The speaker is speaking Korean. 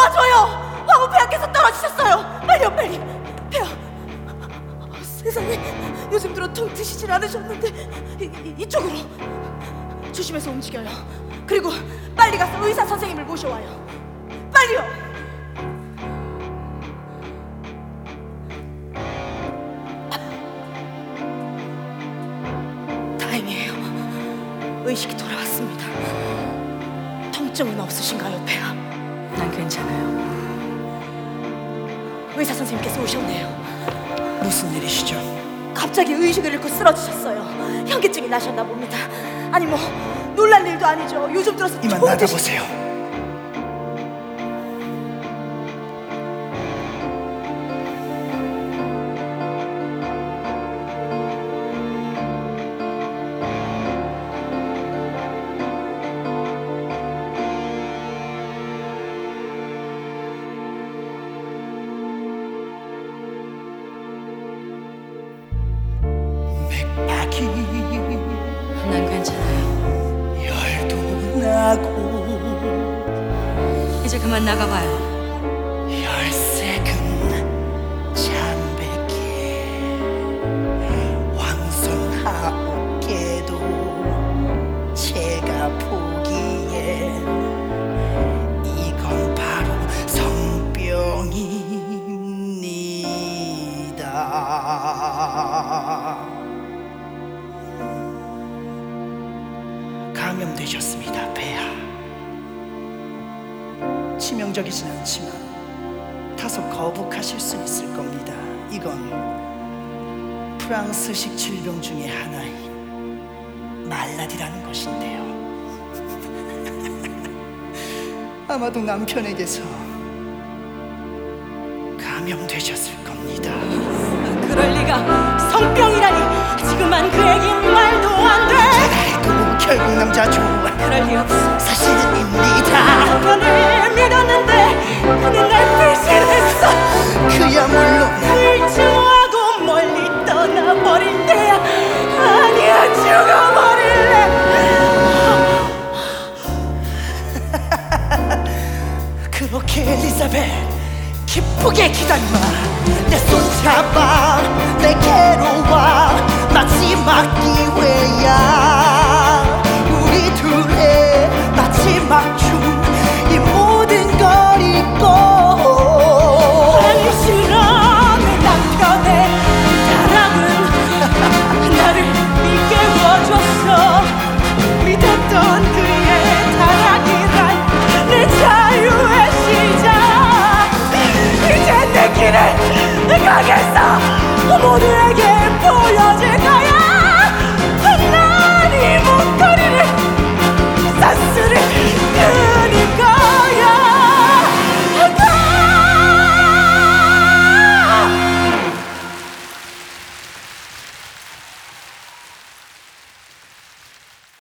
도와줘요. 황후 폐하께서 떨어지셨어요. 빨리요, 빨리. 폐하. 세상에, 요즘 들어 통 트시질 않으셨는데 이쪽으로 조심해서 움직여요. 그리고 빨리 가서 의사 선생님을 모셔와요. 빨리요. 다행이에요. 의식이 돌아왔습니다. 통증은 없으신가요, 폐하? 난 괜찮아요. 의사 선생님께서 오셨네요. 무슨 일이시죠? 갑자기 의식을 잃고 쓰러지셨어요. 현기증이 나셨나 봅니다. 아니 뭐 놀랄 일도 아니죠. 요즘 들어서 이만 통 나가보세요. 맥박이 난 괜찮아요. 열도 나고 이제 그만 나가봐요. 혈색은 잠백해 왕손하옵게도 제가 보기엔 이건 바로 성병입니다. 감염되셨습니다, 폐하. 치명적이진 않지만 다소 거북하실 수 있을 겁니다. 이건 프랑스식 질병 중에 하나인 말라디라는 것인데요. 아마도 남편에게서 감염되셨을 겁니다. 그럴 리가. 성병이라니. 지금만 그 얘긴 말도 안 돼. 해도 결국 남자죠. 그럴 리 없어. 사실입니다. 남편을 믿었는데 그는 날 배신했어. 그야말로 날 좋아하고 멀리 떠나버릴 때야. 아니야, 죽어버릴래. 그렇게 엘리자벳 기쁘게 기다려마. 내 손 잡아 내게로 와. 마지막 기회야.